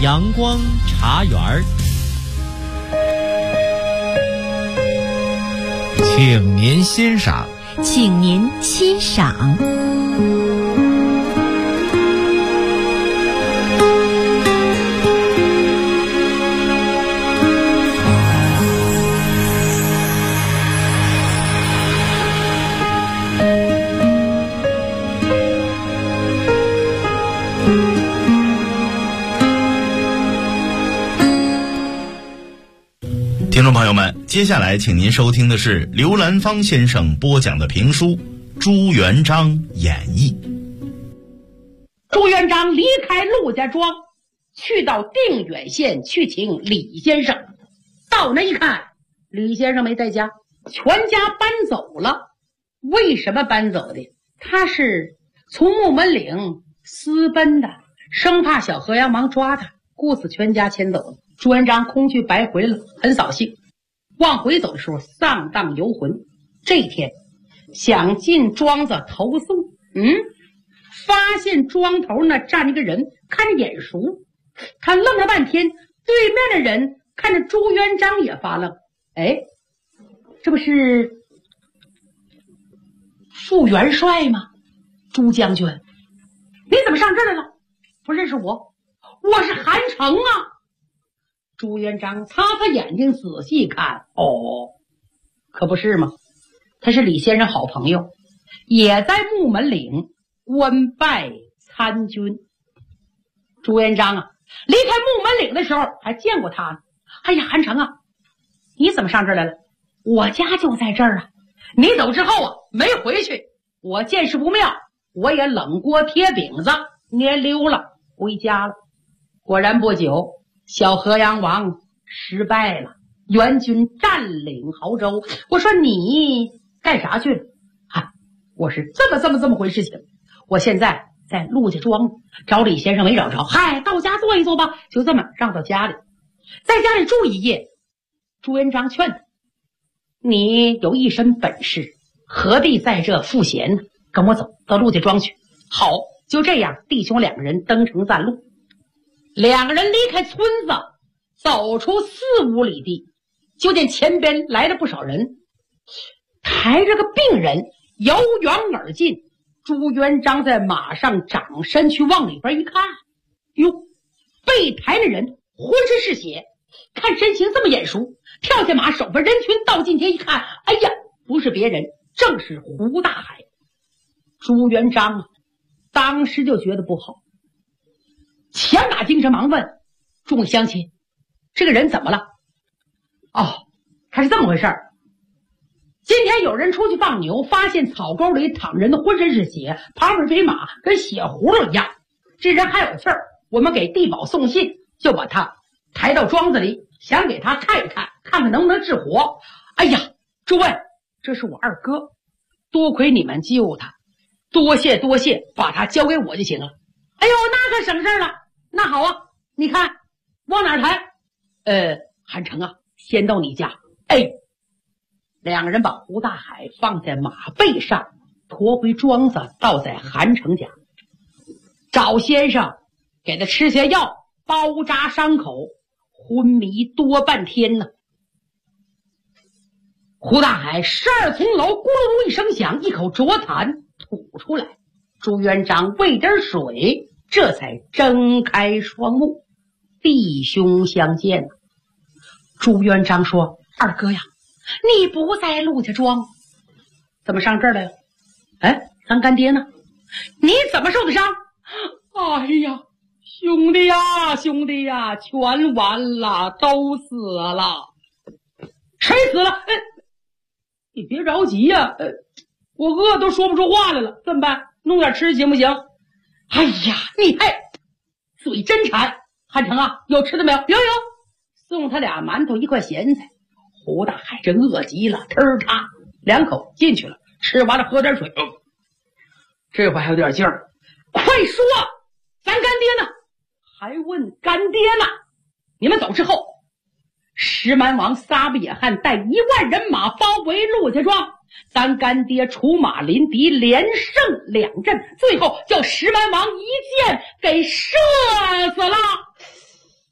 阳光茶园儿， 请您欣赏。 请您欣赏。 听众朋友们，接下来请您收听的是刘兰芳先生播讲的评书《朱元璋演义》。 朱元璋离开陆家庄，去到定远县去请李先生。到那一看，李先生没在家，全家搬走了。为什么搬走的？他是从木门岭私奔的，生怕小河阳王抓他，故此全家迁走了。朱元璋空去白回了，很扫兴。往回走的时候丧荡游魂，这一天想进庄子投宿，发现庄头那站一个人，看着眼熟，他愣了半天，对面的人看着朱元璋也发愣，这不是副元帅吗？朱将军，你怎么上这儿来了？不认识我？我是韩城啊。朱元璋擦擦眼睛仔细看，可不是吗？他是李先生好朋友，也在木门岭官拜参军。朱元璋离开木门岭的时候还见过他呢。韩城啊，你怎么上这儿来了？我家就在这儿啊。你走之后没回去，我见势不妙，我也冷锅贴饼子捏溜了，回家了。果然不久，小河阳王失败了，元军占领亳州。我说你干啥去了？我是这么回事情。我现在在陆家庄找李先生没找着，到家坐一坐吧。就这么让到家里，在家里住一夜。朱元璋劝他，你有一身本事，何必在这赋闲呢？跟我走到陆家庄去。好，就这样，弟兄两个人登城暂路。两个人离开村子，走出4-5里地，就见前边来了不少人，抬着个病人由远而近。朱元璋在马上掌身去往里边一看，被抬的人浑身是血，看身形这么眼熟，跳下马，手把人群到近前一看，不是别人，正是胡大海。朱元璋当时就觉得不好，强打精神，忙问众位乡亲，这个人怎么了？他是这么回事儿。今天有人出去放牛，发现草沟里躺人的浑身是血，旁边这马跟血葫芦一样，这人还有气儿，我们给地保送信，就把他抬到庄子里，想给他看一看，看看能不能治活。诸位，这是我二哥，多亏你们救他，多谢，把他交给我就行了。那可省事了。那好啊，你看往哪儿抬？韩城先到你家。两个人把胡大海放在马背上，驮回庄子，倒在韩城家，找先生给他吃些药，包扎伤口，昏迷多半天呢。胡大海12层楼咕噜噜一声响，一口浊痰吐出来。朱元璋喂点水，这才睁开双目，弟兄相见。朱元璋说，二哥呀，你不在陆家庄，怎么上这儿来了？咱干爹呢？你怎么受的伤？兄弟呀，全完了，都死了。谁死了？你别着急呀，我饿都说不出话来了，怎么办？弄点吃行不行？你嘴真馋。韩城有吃的没有？有，送他俩馒头，一块咸菜。胡大海这饿极了，2口进去了，吃完了喝点水，这回还有点劲儿。快说，咱干爹呢？还问干爹呢？你们走之后，石蛮王撒布野汉带1万人马包围陆家庄，咱干爹出马临敌，连胜2阵，最后叫石蛮王一箭给射死了。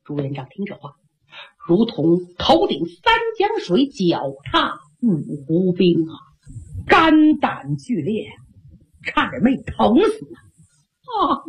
朱元璋听这话，如同头顶三江水，脚踏五湖冰啊，肝胆俱裂，差点没疼死啊！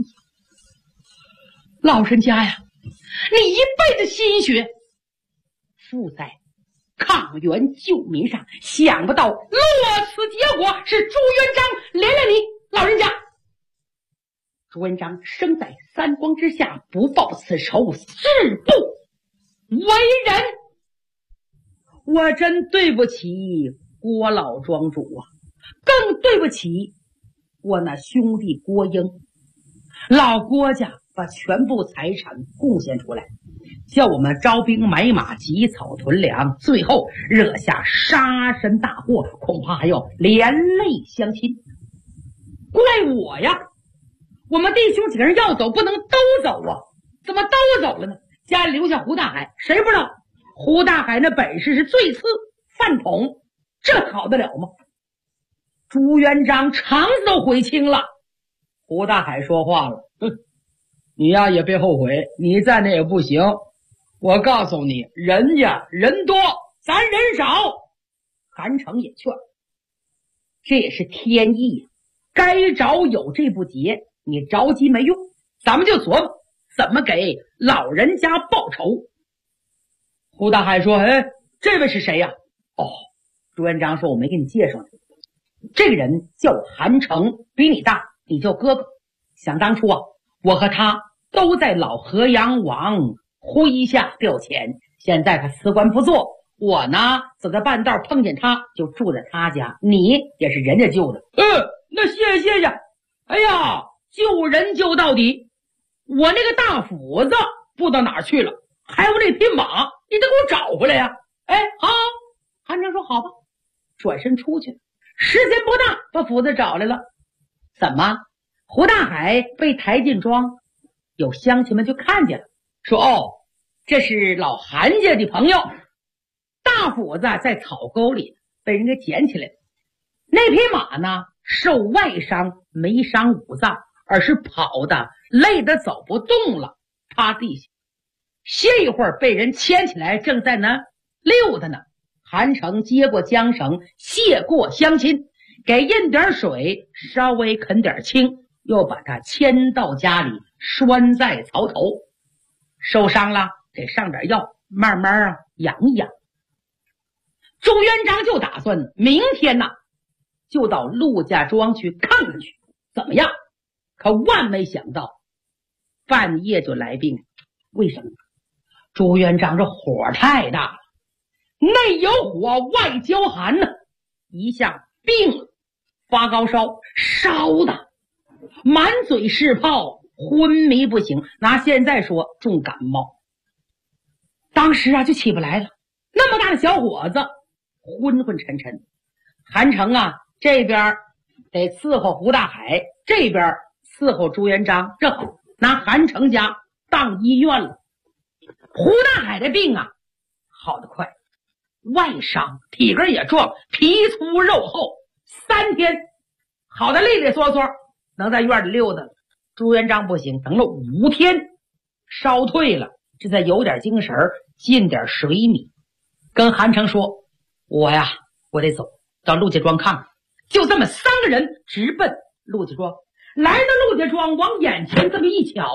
老人家呀，你一辈子心血付在抗元救民上，想不到落此结果，是朱元璋连累你老人家。朱元璋生在三光之下，不报此仇，誓不为人。我真对不起郭老庄主啊，更对不起我那兄弟郭英。老郭家把全部财产贡献出来，叫我们招兵买马，集草屯粮，最后惹下杀身大祸，恐怕还要连累乡亲。怪我呀！我们弟兄几个人要走，不能都走啊！怎么都走了呢？家里留下胡大海，谁不知道胡大海那本事是最次饭桶，这好得了吗？朱元璋肠子都悔青了。胡大海说话了：你呀也别后悔，你在那也不行。我告诉你，人家人多，咱人少。韩城也劝，这也是天意，该着有这步节，你着急没用，咱们就琢磨怎么给老人家报仇。胡大海说：这位是谁呀？朱元璋说：我没给你介绍呢。这个人叫韩城，比你大，你叫哥哥。想当初啊，我和他都在老河阳王麾下调遣，现在他辞官不做，我呢走在半道碰见他，就住在他家。你也是人家救的。那谢谢。哎呀，救人救到底。我那个大斧子不知道哪儿去了，还有那匹马，你得给我找回来呀。好。韩城说好吧，转身出去，时间不大，把斧子找来了。怎么胡大海被抬进庄，有乡亲们就看见了，说这是老韩家的朋友。大斧子在草沟里被人给捡起来了，那匹马呢受外伤，没伤五脏，而是跑的累得走不动了，趴地下歇一会儿，被人牵起来，正在那溜达呢。韩城接过缰绳，谢过乡亲，给印点水，稍微啃点青，又把他牵到家里，拴在槽头。受伤了给上点药，慢慢养一养。朱元璋就打算明天就到陆家庄去看看去，怎么样？可万没想到半夜就来病。为什么？朱元璋这火太大了，内有火外焦寒呢，一下病了，发高烧，烧的满嘴是泡，昏迷不醒，拿现在说重感冒。当时就起不来了，那么大的小伙子昏昏沉沉。韩城这边得伺候胡大海，这边伺候朱元璋，正好拿韩城家当医院了。胡大海的病好得快，外伤，体格也壮，皮粗肉厚，3天好的利利索索，能在院里溜达了。朱元璋不行，等了5天，烧退了，这才有点精神，进点水米，跟韩城说：我得走到陆家庄看看。就这么3个人直奔陆家庄。来到陆家庄，往眼前这么一瞧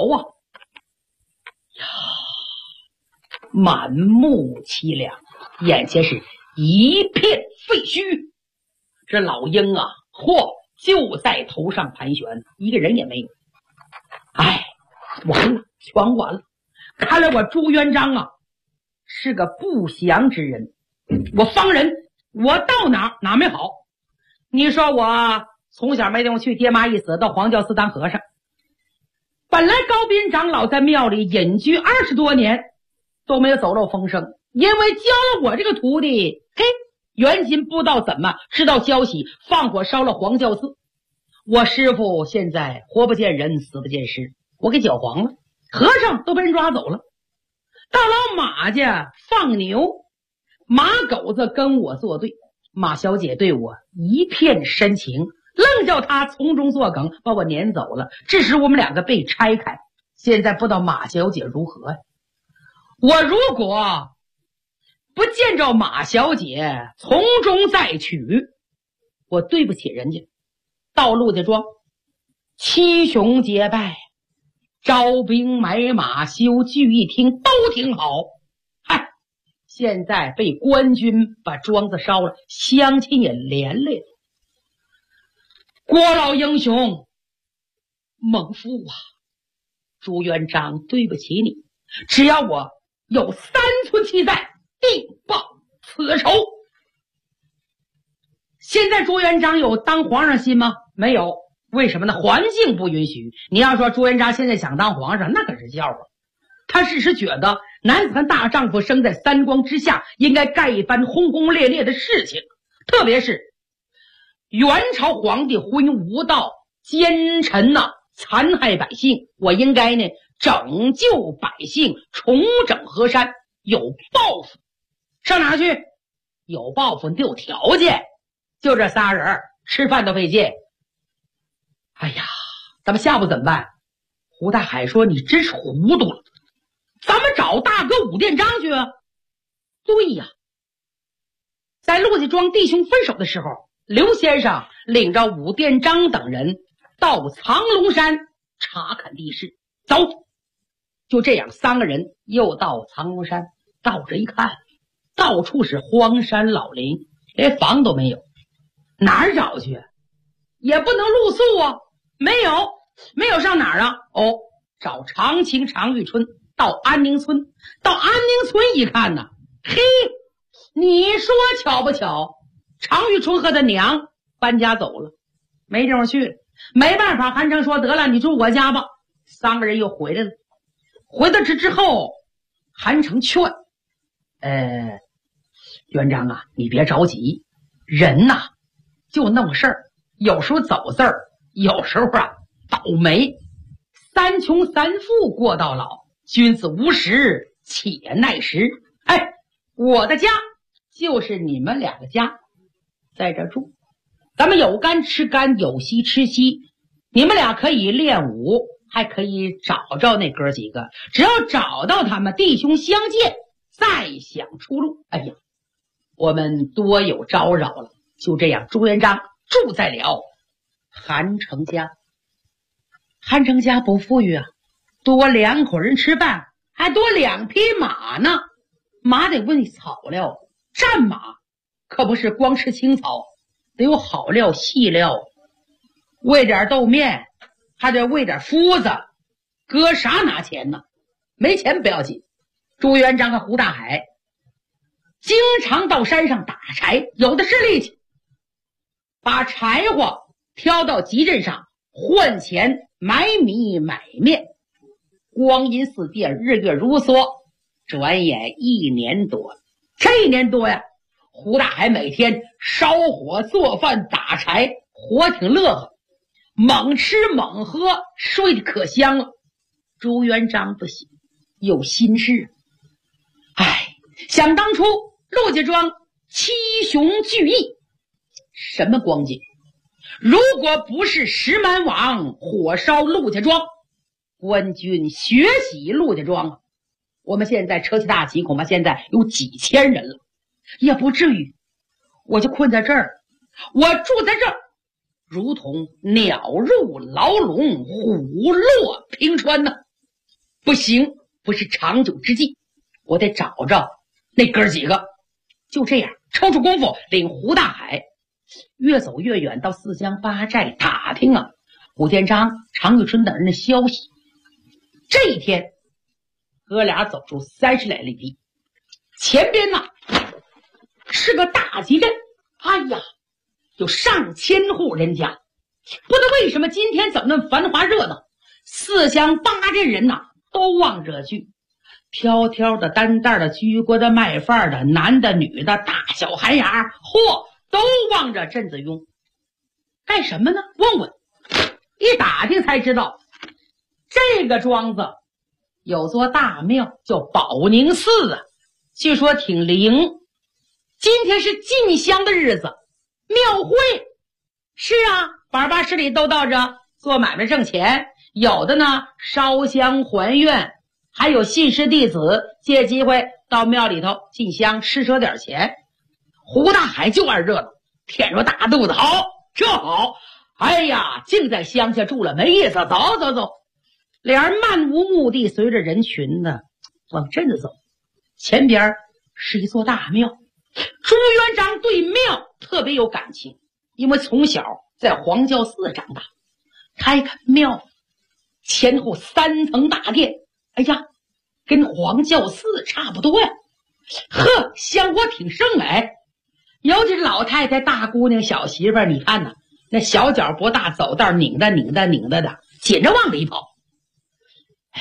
满目凄凉，眼前是一片废墟。这老鹰就在头上盘旋，一个人也没有。完了，全完了。看来我朱元璋是个不祥之人。我方人，我到哪没好。你说我从小没地方去，爹妈一死到黄教寺当和尚。本来高斌长老在庙里隐居20多年，都没有走漏风声，因为教了我这个徒弟，元金不知道怎么知道消息，放火烧了黄教寺。我师父现在活不见人，死不见尸，我给搅黄了，和尚都被人抓走了。到老马家放牛，马狗子跟我作对，马小姐对我一片深情，愣叫他从中作梗，把我撵走了，致使我们2个被拆开。现在不知道马小姐如何呀？ 我如果不见着马小姐从中再娶，我对不起人家。到陆家庄七雄结拜，招兵买马，修聚义厅都挺好。嗨，现在被官军把庄子烧了，乡亲也连累了。郭老英雄，猛父啊，朱元璋对不起你，只要我有3寸气在，定报此仇。现在朱元璋有当皇上心吗？没有。为什么呢？环境不允许。你要说朱元璋现在想当皇上，那可是笑话。他只是觉得男子汉大丈夫生在三光之下，应该干一番轰轰烈烈的事情。特别是元朝皇帝昏庸无道，奸臣残害百姓，我应该呢拯救百姓，重整河山，有抱负。上哪去？有抱负你得有条件。就这仨人吃饭都费劲。哎呀，咱们下步怎么办？胡大海说：“你真是糊涂了，咱们找大哥武殿章去啊。”对呀，在陆家庄弟兄分手的时候，刘先生领着武殿章等人到藏龙山查看地势。走，就这样3个人又到藏龙山，到这一看，到处是荒山老林，连房都没有，哪儿找去？也不能露宿啊，没有上哪儿啊？哦，找常青、常玉春到安宁村。到安宁村一看呢，嘿，你说巧不巧，常玉春和他娘搬家走了，没地方去了。没办法，韩城说得了，你住我家吧。3个人又回来了。回到这之后，韩城劝元璋啊，你别着急，人呐就那么事儿，有时候走字儿，有时候倒霉。3穷3富过到老，君子无时且耐时。我的家就是你们2个家，在这住，咱们有干吃干，有稀吃稀。你们俩可以练武，还可以找着那哥几个，只要找到他们，弟兄相见，再想出路。哎呀，我们多有招扰了。就这样，朱元璋住在了韩城家。韩城家不富裕啊，多2口人吃饭，还多2匹马呢。马得喂草料，战马可不是光吃青草，得有好料细料，喂点豆面，还得喂点麸子，搁啥拿钱呢？没钱不要紧。朱元璋和胡大海经常到山上打柴，有的是力气，把柴火挑到集镇上换钱买米买面。光阴似电，日月如梭，转眼1年多。这1年多呀，胡大海每天烧火做饭打柴，活挺乐呵，猛吃猛喝，睡得可香了。朱元璋不行，有心事。想当初陆家庄七雄聚义，什么光景？如果不是石蛮王火烧陆家庄，官军血洗陆家庄，我们现在车骑大旗恐怕现在有几千人了，也不至于。我就困在这儿，我住在这儿，如同鸟入牢笼，虎落平川呢。不行，不是长久之计，我得找着那哥几个。就这样抽出功夫，领胡大海越走越远，到4乡8寨打听武殿章、常玉春等人的消息。这一天，哥俩走出30来里地，前边是个大集镇，有上千户人家。不知为什么今天怎么那么繁华热闹，4乡8寨人都往这去，挑挑的、担担的、居国的、卖饭的，男的、女的，大小寒芽，都往这镇子拥。干什么呢？问问，一打听才知道，这个庄子有座大庙叫保宁寺据说挺灵。今天是进香的日子，庙会是八八十里都到这做买卖挣钱，有的呢烧香还愿， 还有信士弟子借机会到庙里头进香施舍点钱。胡大海就爱热闹，舔着大肚子，好，这好，哎呀，净在乡下住了没意思，走走走。俩人漫无目的随着人群呢往镇子走，前边是一座大庙。朱元璋对庙特别有感情，因为从小在黄教寺长大。他一看庙前后3层大殿，哎呀，跟黄教寺差不多呀，呵，香火挺盛哎。尤其是老太太、大姑娘、小媳妇儿，你看呐，那小脚不大，走道拧的，紧着往里跑。哎，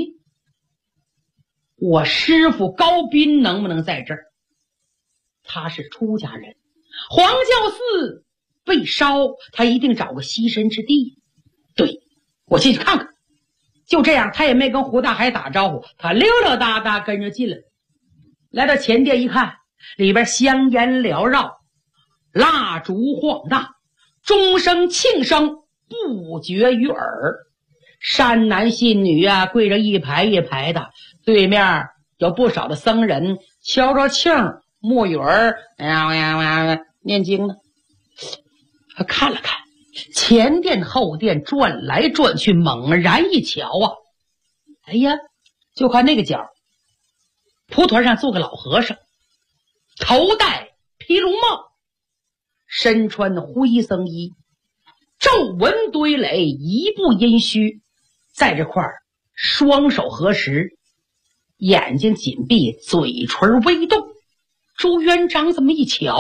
我师傅高斌能不能在这儿？他是出家人，黄教寺被烧，他一定找个栖身之地。对，我进去看看。就这样，他也没跟胡大海打招呼，他溜溜达达跟着进来。来到前殿一看，里边香烟缭绕，蜡烛晃荡，钟声磬声不绝于耳。善男信女啊，跪着一排一排的，对面有不少的僧人敲着磬木鱼儿，念经呢。他看了看前殿后殿，转来转去，猛然一瞧啊，哎呀，就看那个角，蒲团上坐个老和尚，头戴披龙帽，身穿灰僧衣，皱纹堆垒，一步阴虚，在这块儿双手合十，眼睛紧闭，嘴唇微动。朱元璋这么一瞧，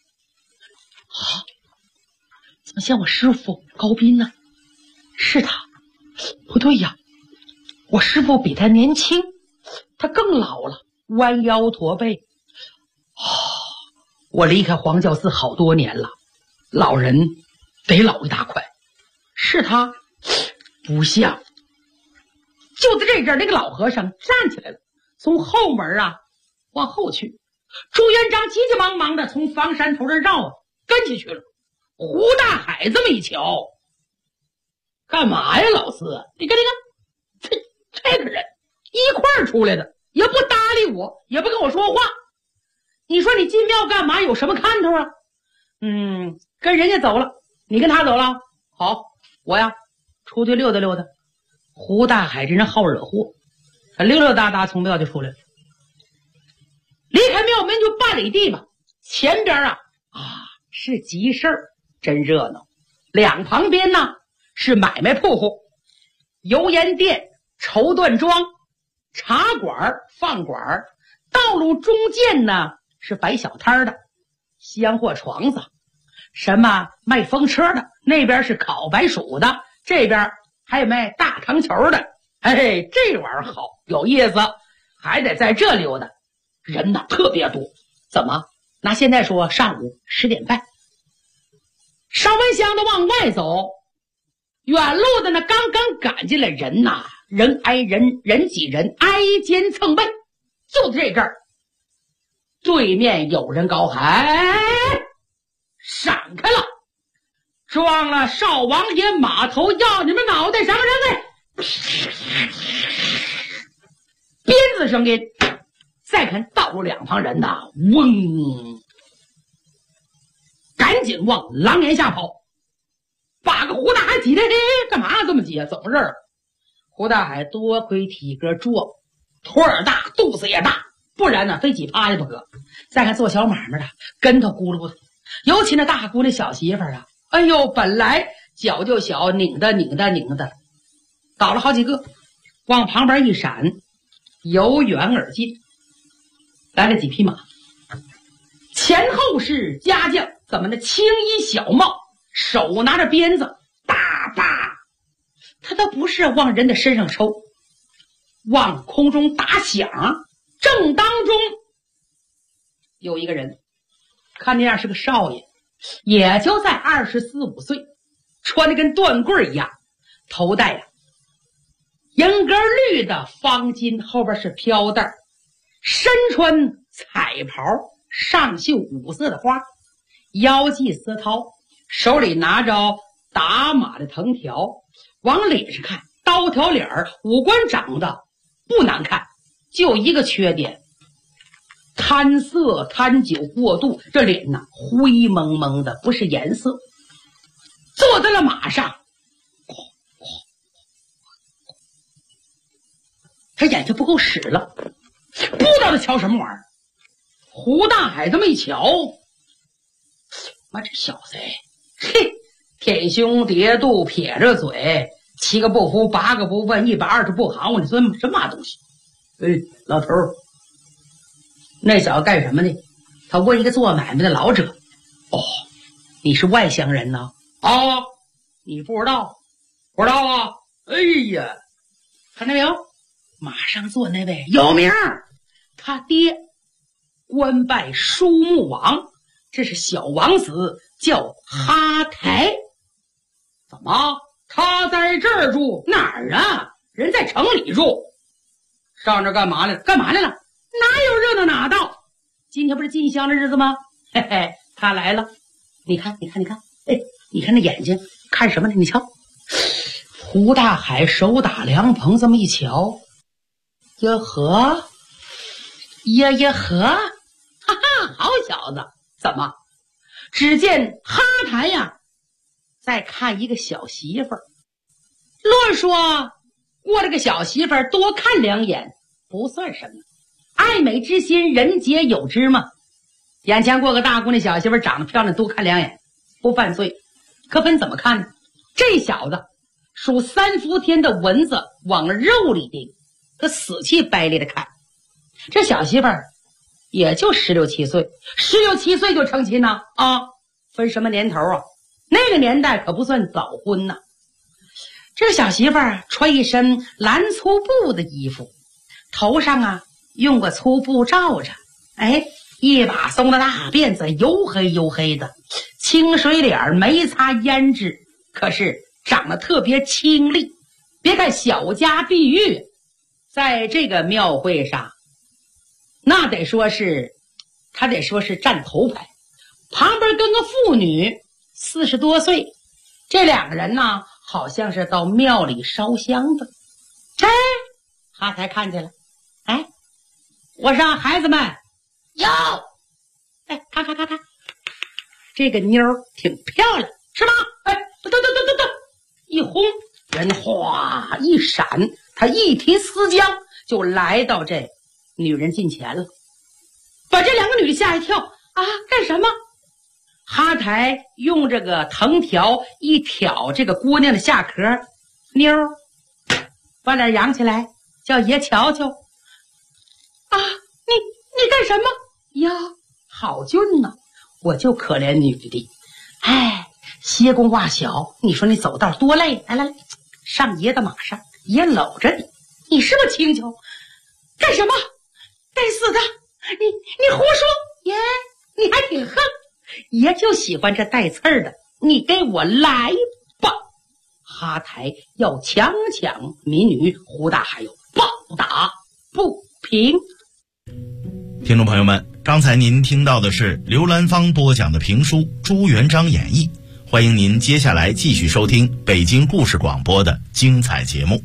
怎么像我师父高斌呢？是他？不对呀，我师父比他年轻，他更老了，弯腰驼背。我离开黄教寺好多年了，老人得老一大块。是他？不像。就在这阵，那个老和尚站起来了，从后门往后去。朱元璋急急忙忙的从房山头这绕跟进去了。胡大海这么一瞧，干嘛呀老四？你看这个人一块儿出来的，也不搭理我，也不跟我说话。你说你进庙干嘛？有什么看头啊？跟人家走了，你跟他走了。好，我呀出去溜达溜达。胡大海这人好惹祸，他溜溜达达从庙就出来了。离开庙门就半里地吧，前边是集市，真热闹。两旁边呢是买卖铺户，油盐店、绸缎庄、茶馆、饭馆，道路中间呢是摆小摊的香货床子，什么卖风车的，那边是烤白薯的，这边还有卖大糖球的。哎，这玩意儿好有意思，还得在这溜达。人呢特别多，怎么拿现在说上午10点半，烧完香的往外走，远路的呢刚刚赶进来，人呐人挨人，人挤人，挨肩蹭背。就在这阵儿，对面有人高喊：闪开了，撞了少王爷码头，要你们脑袋上人来！鞭子声音。再看道路两旁人呐，嗡，赶紧往廊檐下跑，把个胡大海挤的，干嘛这么挤啊？怎么回事？胡大海多亏体格壮，腿儿大，肚子也大，不然呢非挤趴下不可。再看做小买卖的，跟头咕噜的，尤其那大姑娘小媳妇儿哎呦，本来脚就小，拧的，倒了好几个，往旁边一闪，由远而近。来了几匹马，前后是家将，怎么的青衣小帽，手拿着鞭子，大把，他都不是往人的身上抽，往空中打响。正当中有一个人，看那样是个少爷，也就在24、25岁，穿的跟断棍一样，头戴银格绿的方巾，后边是飘带，身穿彩袍，上绣5色的花，腰系丝绦，手里拿着打马的藤条，往脸上看刀条脸，五官长得不难看，就一个缺点，贪色贪酒过度，这脸呢灰蒙蒙的，不是颜色。坐在了马上，他眼睛不够使了，不知道他瞧什么玩意儿。胡大海这么一瞧，妈，这小子，嘿，舔胸叠肚，撇着嘴，7个不服8个不问，120不好，你说什么东西？老头儿，那小子干什么呢？他问一个做买卖的老者。哦，你是外乡人呢？啊，你不知道？不知道啊？哎呀，看见没有？马上坐那位有名，他爹官拜书目王，这是小王子，叫哈台。怎么？他在这儿住？哪儿啊？人在城里住。上这干嘛来了？干嘛来了？哪有热闹哪到？今天不是进香的日子吗？嘿嘿，他来了。你看，哎，你看那眼睛，看什么呢？你瞧，胡大海手打凉棚，这么一瞧，呀呵，呀呵，哈哈，好小子！怎么？只见哈台呀，在看一个小媳妇儿。论说我这个小媳妇儿多看2眼不算什么，爱美之心人皆有之嘛。眼前过个大姑娘小媳妇儿长得漂亮，多看2眼不犯罪。可分怎么看呢？这小子属3伏天的蚊子往肉里叮，可死气白咧的看。这小媳妇儿也就16、17岁，16、17岁就成亲呢啊！分什么年头啊？那个年代可不算早婚呢。这个小媳妇儿穿一身蓝粗布的衣服，头上啊用个粗布罩着，哎，一把松的大辫子，黝黑黝黑的，清水脸，没擦胭脂，可是长得特别清丽。别看小家碧玉，在这个庙会上，那得说是占头牌。旁边跟个妇女40多岁，这2个人呢，好像是到庙里烧香的。哎，哈台看见了，哎，我让孩子们哟，哎，看，这个妞儿挺漂亮，是吧？哎，等，一轰，人哗一闪，他一提丝缰，就来到这女人近前了，把这2个女的吓一跳啊！干什么？哈台用这个藤条一挑这个姑娘的下壳，妞儿把脸扬起来，叫爷瞧瞧。啊，你干什么呀？好俊呐！我就可怜女的，哎，歇工袜小，你说你走道多累，来，上爷的马上，爷搂着你，你是不是轻巧？干什么？该死的！你胡说！爷，你还挺横。爷就喜欢这带刺儿的，你给我来吧！哈台要强抢民女，胡大海有暴打不平。 听众朋友们，刚才您听到的是刘兰芳播讲的评书《朱元璋演义》，欢迎您接下来继续收听北京故事广播的精彩节目。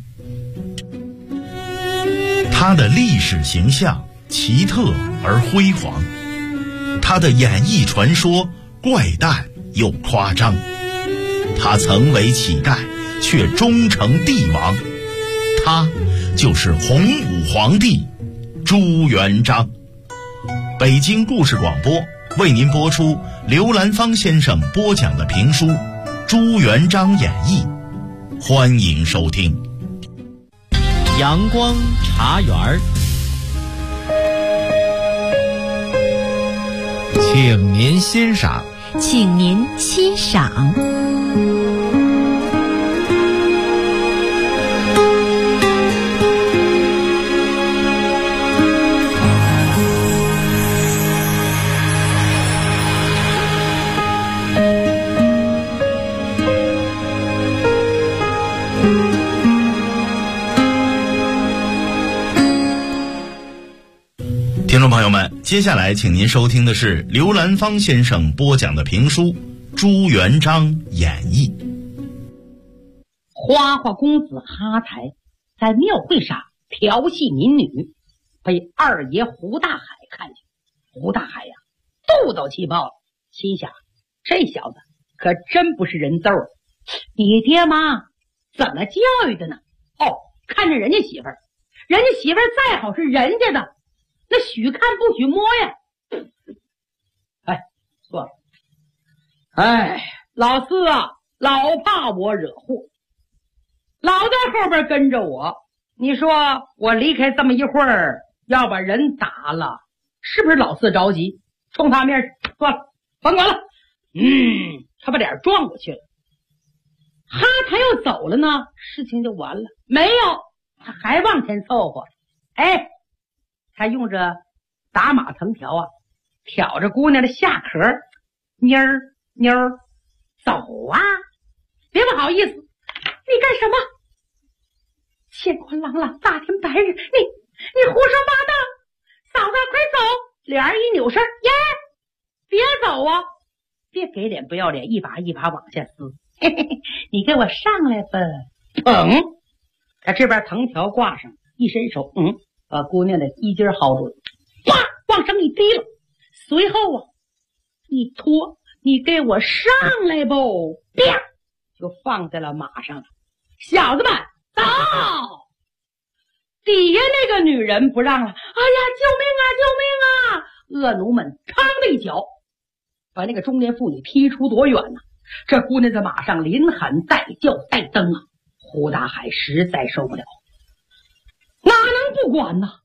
他的历史形象奇特而辉煌，他的演艺传说怪诞又夸张，他曾为乞丐却终成帝王，他就是洪武皇帝朱元璋。北京故事广播为您播出刘兰芳先生播讲的评书《朱元璋演义》，欢迎收听。 阳光茶园， 请您欣赏。 请您欣赏。 听众朋友们，接下来请您收听的是刘兰芳先生播讲的评书《朱元璋演义》。 花花公子哈台在庙会上调戏民女，被二爷胡大海看见。胡大海呀，肚都气爆了，心想这小子可真不是人揍。你爹妈怎么教育的呢？哦，看着人家媳妇儿，人家媳妇儿再好是人家的，那许看不许摸呀。哎，算了。哎，老四啊，老怕我惹祸，老在后边跟着我。你说我离开这么一会儿，要把人打了，是不是老四着急？冲他面算了，甭管了。他把脸撞过去了。哈他要走了呢，事情就完了。没有，他还往前凑合。哎，他用着打马藤条啊，挑着姑娘的下壳，妞儿妞儿，走啊！别不好意思，你干什么？天昏朗朗，大天白日，你胡说八道！嫂子，快走！脸儿一扭身，耶，别走啊！别给脸不要脸，一把一把往下撕。嘿嘿嘿，你给我上来吧！他这边藤条挂上，一伸手，把姑娘的衣襟薅住了，啪，往上一提了。随后啊，一拖，你给我上来吧！啪，就放在了马上了。小子们，走！底下那个女人不让了，哎呀，救命啊，救命啊！恶奴们嘡的一脚，把那个中年妇女踢出多远呢？这姑娘在马上连喊带叫带蹬啊！胡大海实在受不了，哪能不管呢？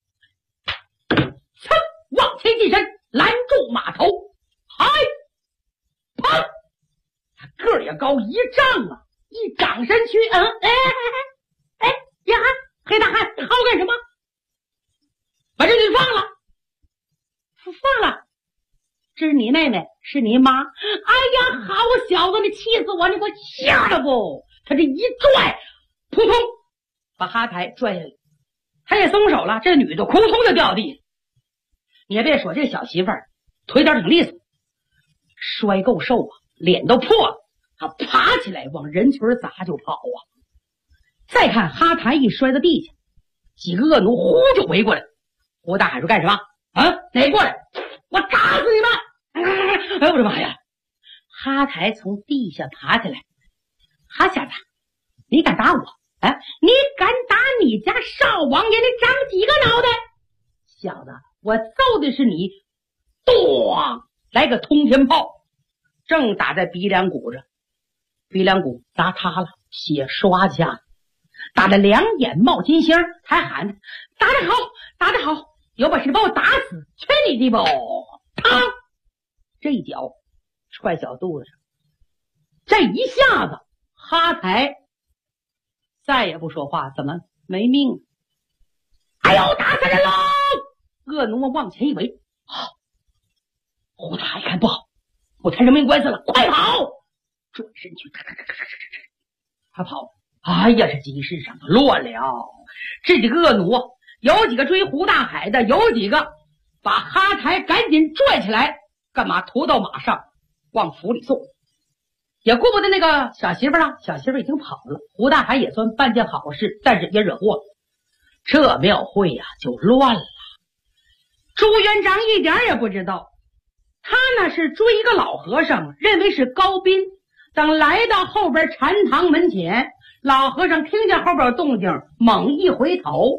往前进身，拦住马头，嗨，砰！他个儿也高一丈啊，一掌身躯，哎呀，黑大汉，你薅干什么？把这女放了，放了。这是你妹妹，是你妈。哎呀，好小子，你气死我！你给我吓得不？他这一拽，扑通，把哈台拽下来，他也松手了。这女的扑通就掉地了。你也别说，这小媳妇儿腿脚挺利索，摔够瘦啊，脸都破了。他爬起来往人群砸就跑啊！再看哈台一摔到地下，几个恶奴呼就围过来。胡大海说：“干什么？啊，哪过来？我打死你们！”哎呦我的妈呀！哈台从地下爬起来，哈小子，你敢打我？哎，你敢打你家少王爷？你长几个脑袋？小子，我揍的是你！咚，来个通天炮，正打在鼻梁骨上，鼻梁骨砸塌了，血刷下，打得两眼冒金星，还喊打得好，打得好，有本事把我打死，去你的吧！砰！这一脚踹小肚子上，这一下子哈台再也不说话，怎么没命？哎呦，打死人喽！恶奴们往前一围，胡大海看不好，我谈人命官司了，快跑！转身去，他跑，哎呀，这集市上乱了。这几个恶奴，有几个追胡大海的，有几个把哈台赶紧拽起来，干嘛驮到马上往府里送。也顾不得那个小媳妇啊，小媳妇已经跑了。胡大海也算办件好事，但是也惹祸了。这庙会呀就乱了。朱元璋一点也不知道，他呢是追一个老和尚，认为是高宾。等来到后边禅堂门前，老和尚听见后边有动静，猛一回头，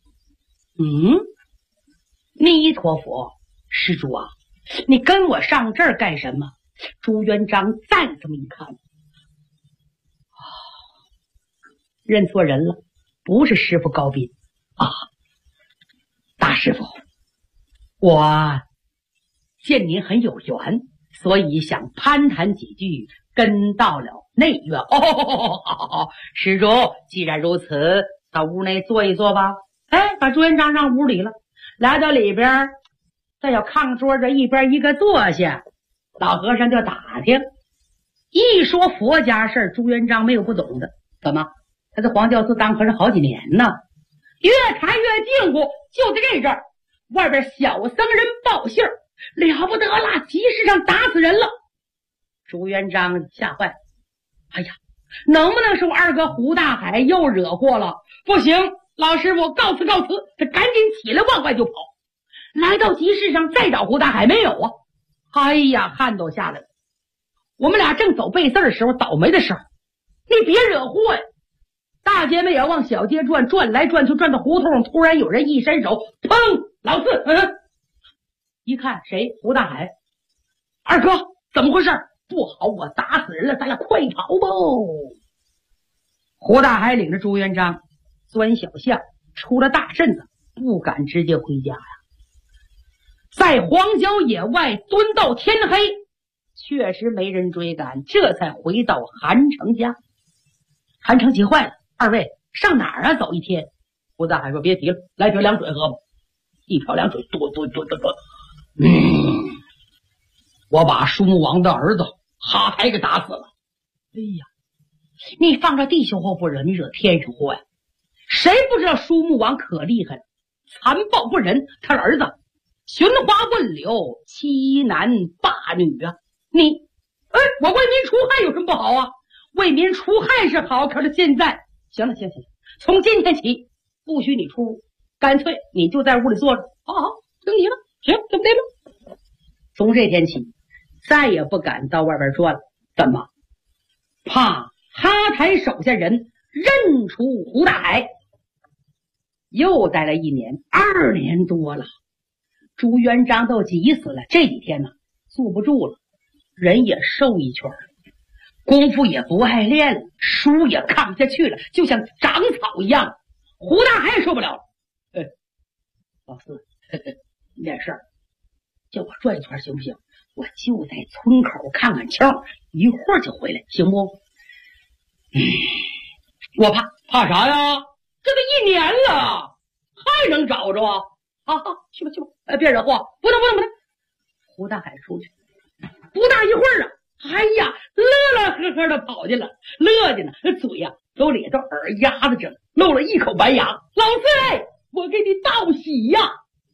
弥陀佛，施主啊，你跟我上这儿干什么？朱元璋再这么一看，认错人了，不是师傅高宾啊，大师傅，我见您很有缘，所以想攀谈几句，跟到了内院。施主，既然如此，到屋内坐一坐吧。哎，把朱元璋让屋里了，来到里边，再有炕桌着，一边一个坐下。老和尚就打听，一说佛家事朱元璋没有不懂的。怎么？他在黄教寺当和尚好几年呢，越谈越近乎。就在这阵儿，外边小僧人报信儿，了不得了，集市上打死人了。朱元璋吓坏，哎呀，能不能是我二哥胡大海又惹祸了？不行， 老师傅告辞告辞，他赶紧起来往外就跑。来到集市上再找胡大海没有啊，哎呀，汗都下来了。我们俩正走背字的时候，倒霉的时候，你别惹祸呀！大街们也往小街转，转来转去，转到胡同，突然有人一伸手，砰！老四，一看谁？胡大海。二哥，怎么回事？不好，我打死人了，咱俩快跑吧！胡大海领着朱元璋钻小巷，出了大镇子，不敢直接回家呀。在荒郊野外蹲到天黑，确实没人追赶，这才回到韩城家。韩城急坏了，二位上哪儿啊？走一天。胡大海说别提了，来瓢凉水喝吧。一瓢凉水，多。我把舒穆王的儿子哈台给打死了。哎呀，你放着弟兄后不惹，你惹天上祸呀！谁不知道舒穆王可厉害了，残暴不仁，他儿子寻花问柳，欺男霸女啊！我为民除害有什么不好啊？为民除害是好，可是现在行了，从今天起不许你出屋，干脆你就在屋里坐着。好，听你了，行，对不对了？从这天起，再也不敢到外边转了。怎么？怕哈台手下人认出胡大海。又待了1年，2年多了，朱元璋都急死了。这几天呢，坐不住了，人也瘦一圈了，功夫也不爱练了，书也看不下去了，就像长草一样。胡大海也受不了了。老四，你点事儿，叫我转一圈行不行？我就在村口看看瞧，一会儿就回来，行不？我怕啥呀？这都1年了，还能找着啊？好，去吧，别惹祸，不能。胡大海出去，不大一会儿啊，哎呀，乐呵的跑进了，乐的呢，嘴呀都咧到耳丫子整，露了一口白牙。老四，我给你道喜呀！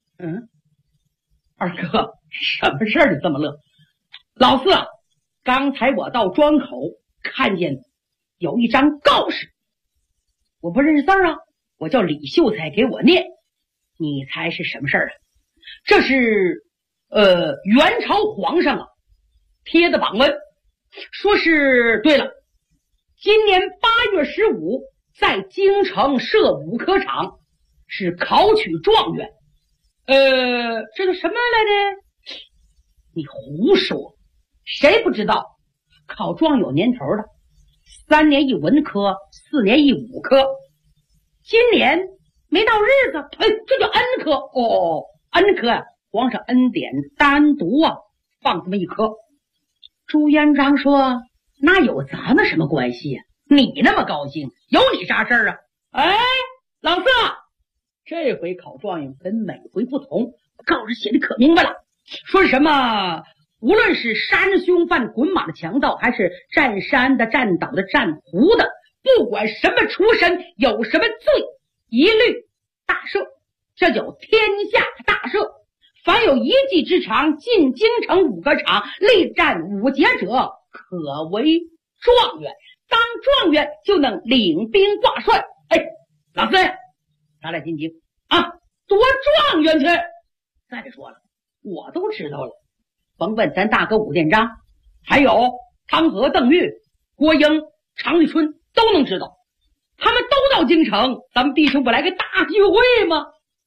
二哥，什么事儿你这么乐？老四，刚才我到庄口看见有一张告示，我不认识字啊，我叫李秀才给我念，你猜是什么事儿啊？这是元朝皇上贴的榜文，说是对了，今年8月15在京城设武科场，是考取状元。这个什么来着？你胡说，谁不知道考状有年头的，3年一文科，4年一武科，今年没到日子，这叫恩科。恩科啊，皇上恩典单独放这么一科。朱元璋说，那有咱们什么关系呀？你那么高兴，有你啥事儿啊？老四，这回考状元跟每回不同，告示写的可明白了，说是什么无论是山凶犯滚马的强盗，还是占山的占岛的占湖的，不管什么出身，有什么罪，一律大赦，这叫天下大赦。凡有一技之长，进京城武科场力战武节者，可为状元。当状元就能领兵挂帅。老四，咱俩进京夺状元去。再说了，我都知道了，甭问咱大哥武殿章，还有汤和、邓玉、郭英、常遇春都能知道。他们都到京城，咱们弟兄不来个大聚会吗？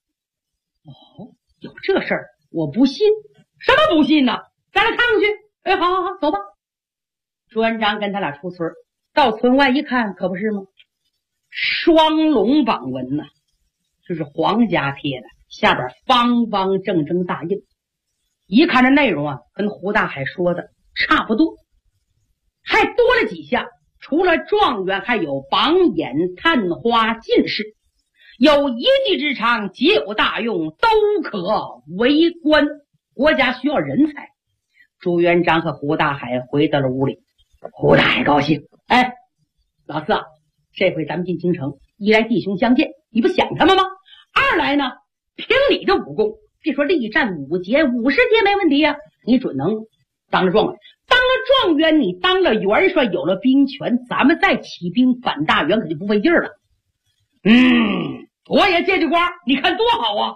有这事儿，我不信。什么不信呢？咱俩看看去。好，走吧。朱元璋跟他俩出村，到村外一看，可不是吗？双龙榜文呐，这是皇家贴的，下边方方正正大印。一看这内容跟胡大海说的差不多，还多了几项，除了状元，还有榜眼、探花、进士，有一技之长，皆有大用，都可为官。国家需要人才。朱元璋和胡大海回到了屋里，胡大海高兴，老四这回咱们进京城，一来弟兄相见，你不想他们吗？二来呢，凭你的武功，别说力战5节50节没问题呀，你准能当了状元。当了状元，你当了元帅，有了兵权，咱们再起兵反大元可就不费劲儿了。 我也借借光，你看多好啊！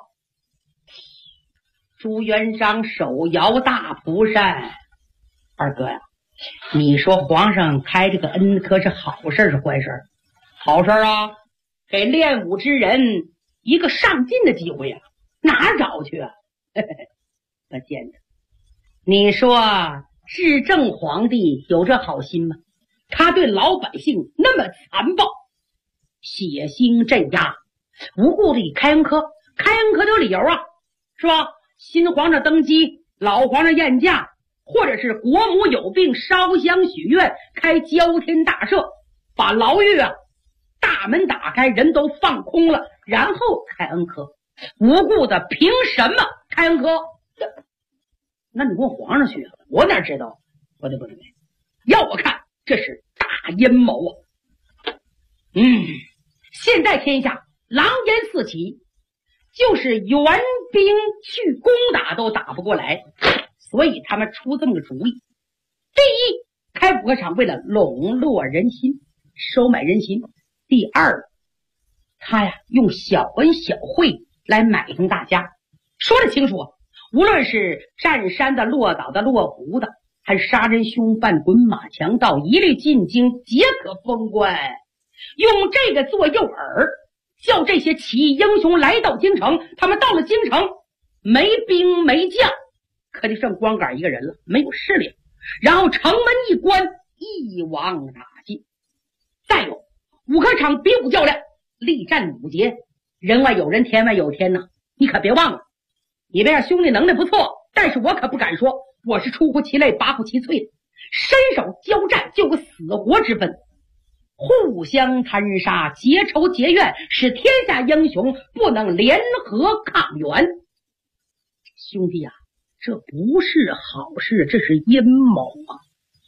朱元璋手摇大蒲扇，二哥呀，你说皇上开这个恩可是好事是坏事？好事啊，给练武之人一个上进的机会呀，哪儿找去啊？我见着，你说至正皇帝有这好心吗？他对老百姓那么残暴，血腥镇压，无故的开恩科，开恩科有理由啊，是吧？新皇上登基，老皇上宴驾，或者是国母有病烧香许愿，开交天大赦，把牢狱啊大门打开，人都放空了，然后开恩科。无故的凭什么开恩科？那你问皇上去啊，我哪知道？不对，要我看这是大阴谋啊！现在天下狼烟四起，就是援兵去攻打都打不过来，所以他们出这么个主意。第一，开武科场为了笼络人心，收买人心；第二，他呀用小恩小惠来买动大家。说得清楚啊，无论是占山的、落岛的、落湖的，还是杀人凶犯、滚马强盗，一律进京，皆可封官。用这个做诱饵，叫这些起义英雄来到京城。他们到了京城，没兵没将，可就剩光杆一个人了，没有势力。然后城门一关，一网打尽。再有武科场比武较量，力战武节，人外有人，天外有天呐，你可别忘了。你这样兄弟能耐不错，但是我可不敢说我是出乎其类拔乎其萃的，伸手交战就有死活之分，互相残杀，结仇结怨，使天下英雄不能联合抗元。兄弟啊，这不是好事，这是阴谋啊！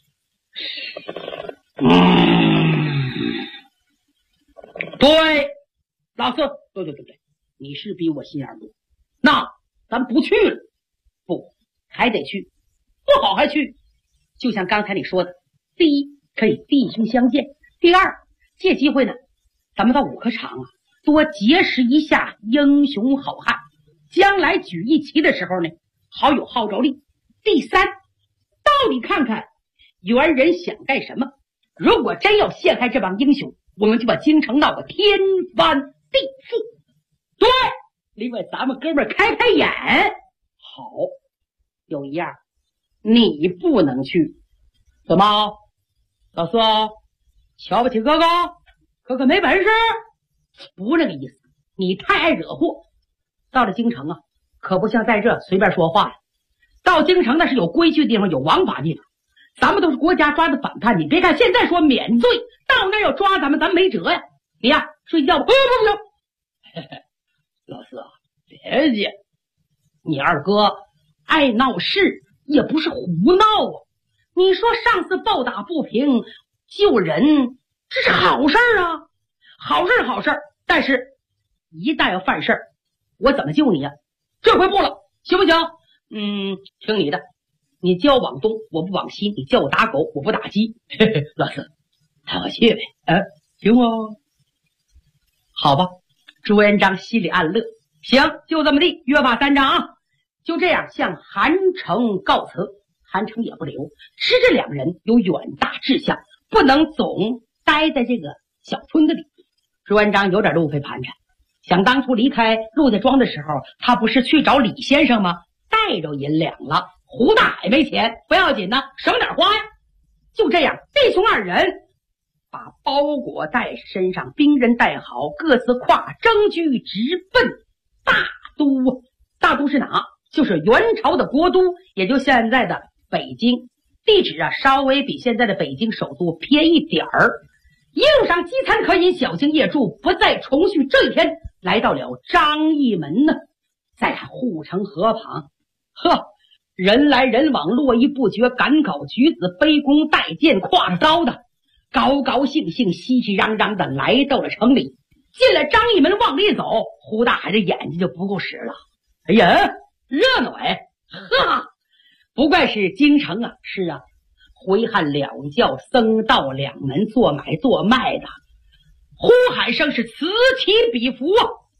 对，老四，对，你是比我心眼多。那咱不去了，不，还得去，不好还去。就像刚才你说的，第一，可以弟兄相见；第二，借机会呢，咱们到武科场啊，多结识一下英雄好汉，将来举义旗的时候呢，好有号召力。第三，到底看看元人想干什么。如果真要陷害这帮英雄，我们就把京城闹个天翻地覆。对，另外咱们哥们开眼。好，有一样你不能去。怎么，老四瞧不起哥哥？哥哥没本事？不是那个意思，你太爱惹祸。到了京城啊，可不像在这随便说话呀。到京城那是有规矩的地方，有王法地方。咱们都是国家抓的反叛，你别看现在说免罪，到那要抓咱们没辙呀。你呀，睡觉吧。不行，老四啊，别介，你二哥爱闹事也不是胡闹啊。你说上次暴打不平救人，这是好事啊，好事，但是一旦要犯事儿，我怎么救你呀？这回不了，行不行？听你的，你叫我往东，我不往西；你叫我打狗，我不打鸡。老四，带我去呗，行吗？好吧。朱元璋心里暗乐，行，就这么地，约法三章啊。就这样向韩城告辞，韩城也不留，知这两人有远大志向，不能总待在这个小村子里。朱元璋有点路费盘缠，想当初离开陆家庄的时候，他不是去找李先生吗？带着银两了，胡大海没钱，不要紧呢，省点花呀。就这样，弟兄二人把包裹带身上，兵人带好，各自跨征居，直奔大都。大都是哪？就是元朝的国都，也就现在的北京。地址啊，稍微比现在的北京首都偏一点儿。一路上饥餐渴饮，小径夜住，不再重续。这一天来到了张义门呢，再看护城河旁，人来人往，络绎不绝，赶考举子，背弓带箭，挎着刀的，高高兴兴，熙熙攘攘的来到了城里。进了张义门往里走，胡大海的眼睛就不够使了。哎呀，热闹哎！不怪是京城啊，是啊，回汉两教，僧道两门，做买做卖的，呼喊声是此起彼伏啊！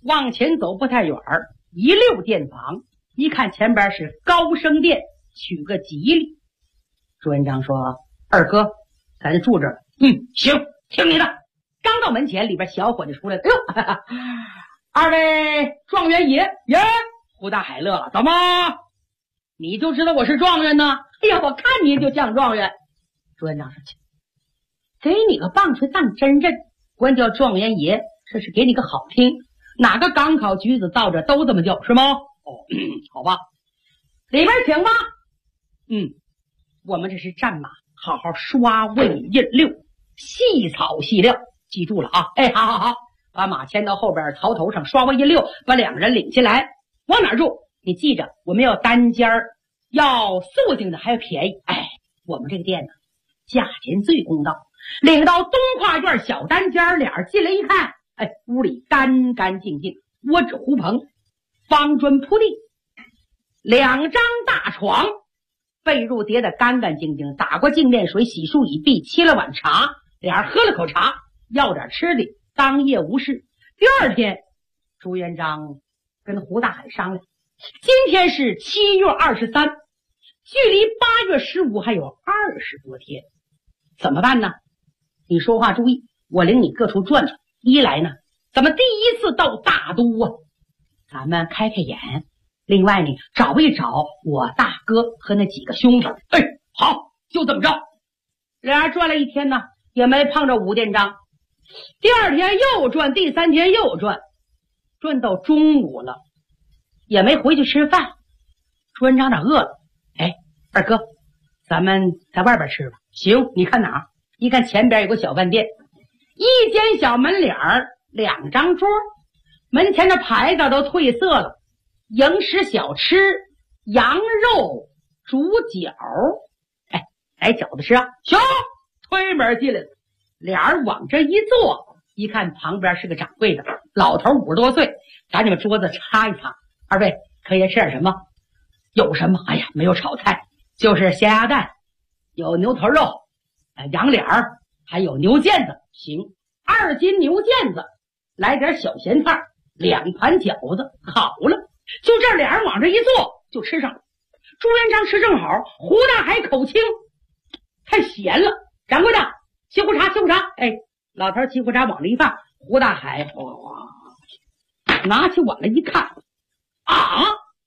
往前走不太远儿，一溜店房，一看前边是高升殿，取个吉利。朱元璋说：“二哥，咱就住这儿。”行，听你的。刚到门前，里边小伙子出来了。哎呦，哈哈，二位状元爷耶！胡大海乐了，怎么？你就知道我是状元呢？哎呀，我看你就像状元。朱元璋说：“去，给你个棒槌当真认，管叫状元爷，这是给你个好听。哪个赶考举子到这都这么叫，是吗？”哦，好吧，里边请吧。我们这是战马，好好刷喂印溜，细草细料，记住了啊！哎，好，把马牵到后边槽头上，刷喂印溜，把两人领进来。往哪儿住？你记着，我们要单间儿，要素净的，还要便宜。哎，我们这个店呢，价钱最公道。领到东跨院小单间，俩人进来一看，哎，屋里干干净净，窝纸糊棚，方砖铺地，两张大床，被褥叠得干干净净，打过静电水，洗漱已毕，沏了碗茶，俩人喝了口茶，要点吃的，当夜无事。第二天，朱元璋跟胡大海商量，今天是7月23，距离8月15还有20多天，怎么办呢？你说话注意，我领你各处转转。一来呢，咱们第一次到大都啊，咱们开开眼。另外呢，找一找我大哥和那几个兄弟。哎，好，就这么着。俩人转了一天呢，也没碰着武殿章。第二天又转，第三天又转，转到中午了，也没回去吃饭。朱元璋饿了，哎，二哥，咱们在外边吃吧。行，你看哪儿？一看前边有个小饭店，一间小门脸儿，2张桌，门前的牌子都褪色了。迎食小吃，羊肉煮饺。哎，来饺子吃啊！行，推门进来了。俩人往这一坐，一看旁边是个掌柜的，老头50多岁，赶紧把桌子擦一擦。二位可以吃点什么？有什么？哎呀，没有炒菜，就是咸鸭蛋，有牛头肉，羊脸儿，还有牛腱子。行，2斤牛腱子，来点小咸菜，2盘饺子，好了。就这俩人往这一坐，就吃上了。朱元璋吃正好，胡大海口轻，太咸了。掌柜的，沏壶茶，沏壶茶。哎，老头沏壶茶往这一放，胡大海拿起碗来一看，啊，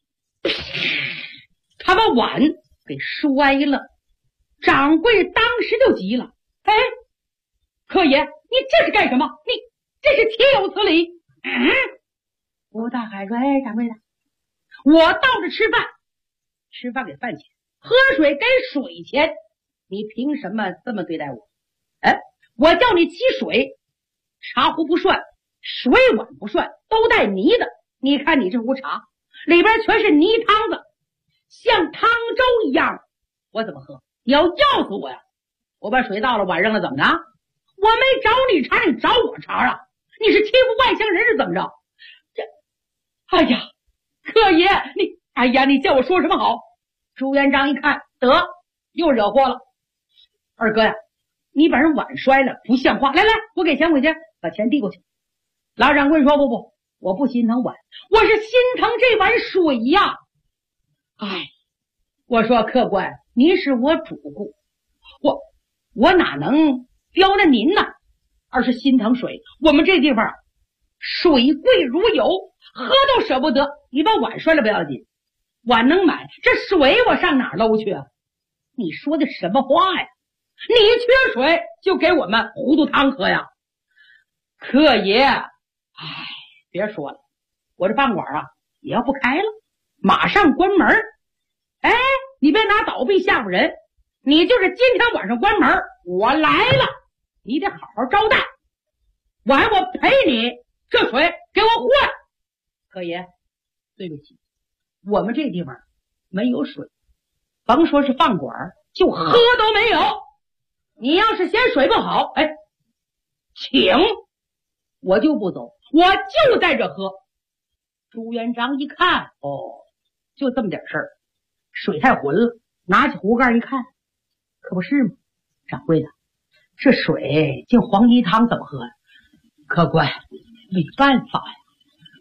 他把碗给摔了。掌柜当时就急了，哎，客爷，你这是干什么？你这是岂有此理！胡大海说：“哎，掌柜的，我到这吃饭，吃饭给饭钱，喝水给水钱，你凭什么这么对待我？哎，我叫你沏水，茶壶不涮，水碗不涮，都带泥的。你看你这壶茶里边全是泥汤子，像汤粥一样，我怎么喝？你要要死我呀！我把水倒了，碗扔了，怎么着？我没找你茬，你找我茬啊？你是欺负外乡人是怎么着？这，哎呀！”客爷，你叫我说什么好？朱元璋一看，得，又惹祸了。二哥呀，你把人碗摔了，不像话。来，我给钱回去，把钱递过去。老掌柜说：“不，我不心疼碗，我是心疼这碗水呀。”哎，我说客官，您是我主顾，我哪能刁难您呢？而是心疼水，我们这地方水贵如油，喝都舍不得。你把碗摔了不要紧，碗能买，这水我上哪儿搂去啊？你说的什么话呀？你缺水就给我们糊涂汤喝呀？客爷，哎，别说了，我这饭馆啊也要不开了，马上关门。哎，你别拿倒闭吓唬人，你就是今天晚上关门，我来了，你得好好招待，晚上我赔你，这水给我换。客爷，对不起，我们这地方没有水，甭说是饭馆，就喝都没有。你要是嫌水不好，哎，请，我就不走，我就在这喝。朱元璋一看，就这么点事儿，水太浑了，拿起壶盖一看，可不是吗？掌柜的，这水进黄泥汤怎么喝呀？客官，没办法呀，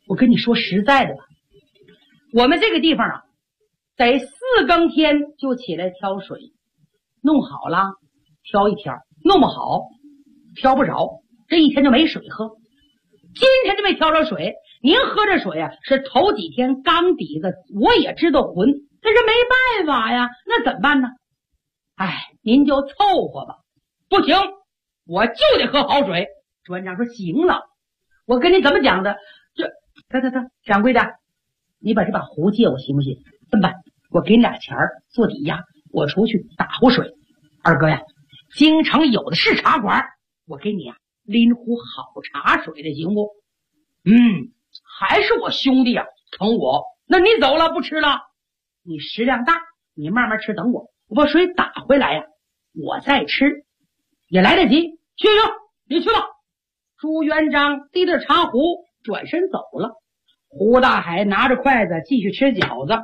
我跟你说实在的吧，我们这个地方啊，得4更天就起来挑水，弄好了挑一天，弄不好挑不着，这一天就没水喝。今天就没挑着水，您喝这水啊是头几天缸底子，我也知道浑，但是没办法呀，那怎么办呢？您就凑合吧。不行，我就得喝好水。朱元璋说行了，我跟你怎么讲的？掌柜的，你把这把壶借我行不行？这么办，我给你俩钱做抵押，我出去打壶水。二哥呀，京城有的是茶馆，我给你拎壶好茶水的行不？还是我兄弟疼我。那你走了不吃了，你食量大，你慢慢吃，等我把水打回来呀，我再吃也来得及。行，你去吧。朱元璋提着茶壶转身走了。胡大海拿着筷子继续吃饺子，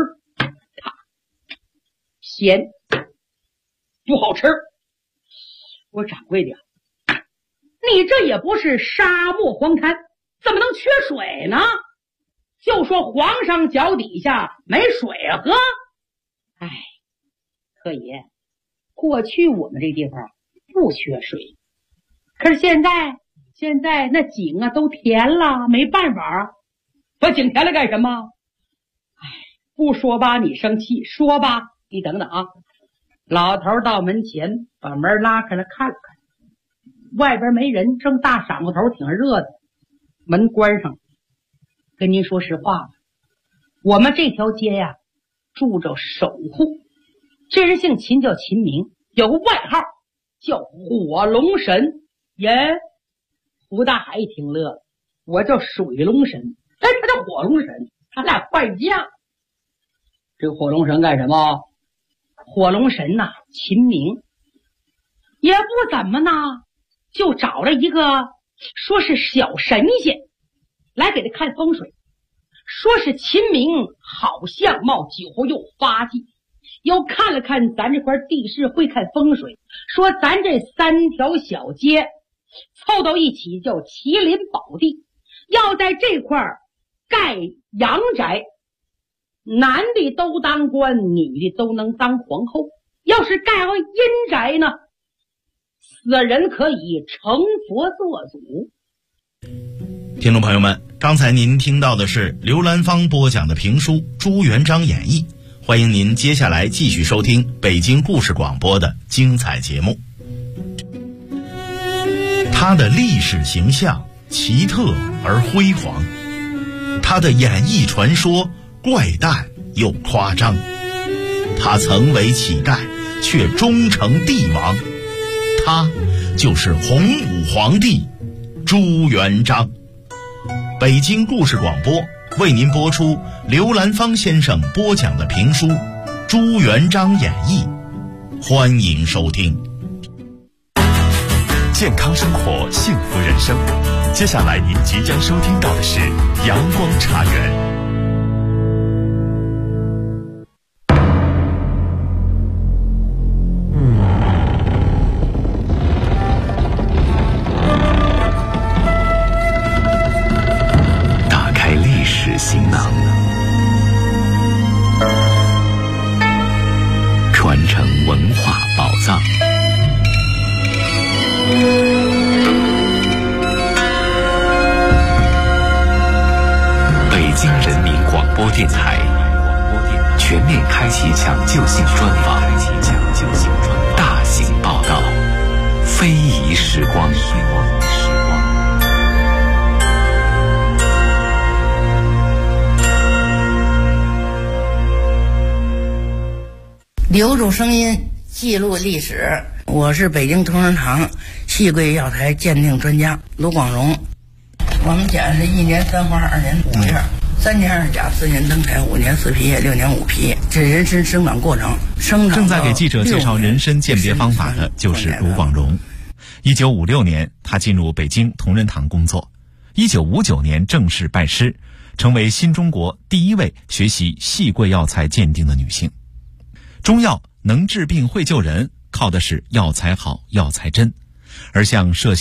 咸不好吃。我掌柜的，你这也不是沙漠荒滩，怎么能缺水呢？就说皇上脚底下没水喝。客爷，过去我们这地方不缺水，可是现在那井都填了，没办法。把井填了干什么？不说吧你生气，说吧你等等啊。老头到门前把门拉开了，看了看外边没人，正大晌午头挺热的，门关上。跟您说实话，我们这条街呀住着守护，这人姓秦，叫秦明，有个外号叫火龙神。胡大海一听乐了，我叫水龙神，他叫火龙神，他俩换将。这个火龙神干什么？火龙神秦明也不怎么呢，就找了一个说是小神仙来给他看风水，说是秦明好相貌，酒后又发迹，又看了看咱这块地势，会看风水，说咱这3条小街凑到一起叫麒麟宝地，要在这块盖阳宅，男的都当官，女的都能当皇后。要是盖个阴宅呢，死人可以成佛做主。 听众朋友们，刚才您听到的是刘兰芳播讲的评书《朱元璋演义》，欢迎您接下来继续收听北京故事广播的精彩节目。他的历史形象奇特而辉煌，他的演艺传说怪诞又夸张，他曾为乞丐却终成帝王，他就是洪武皇帝朱元璋。北京故事广播为您播出刘兰芳先生播讲的评书《朱元璋演义》，欢迎收听。 健康生活，幸福人生。接下来您即将收听到的是阳光茶园。打开历史行囊，传承文化宝藏。北京人民广播电台全面开启抢救性专访，大型报道，非遗时光。 留住声音，记录历史。我是北京同仁堂细桂药材鉴定专家卢广荣。我们讲是1年3花2年5叶，3年2甲4年登台5年4皮叶6年5皮，这人参生长过程。 正在给记者介绍人参鉴别方法的就是卢广荣。1956年，他进入北京同仁堂工作。1959年正式拜师，成为新中国第一位学习细桂药材鉴定的女性。中药能治病会救人，靠的是药材好药材真，而像麝香、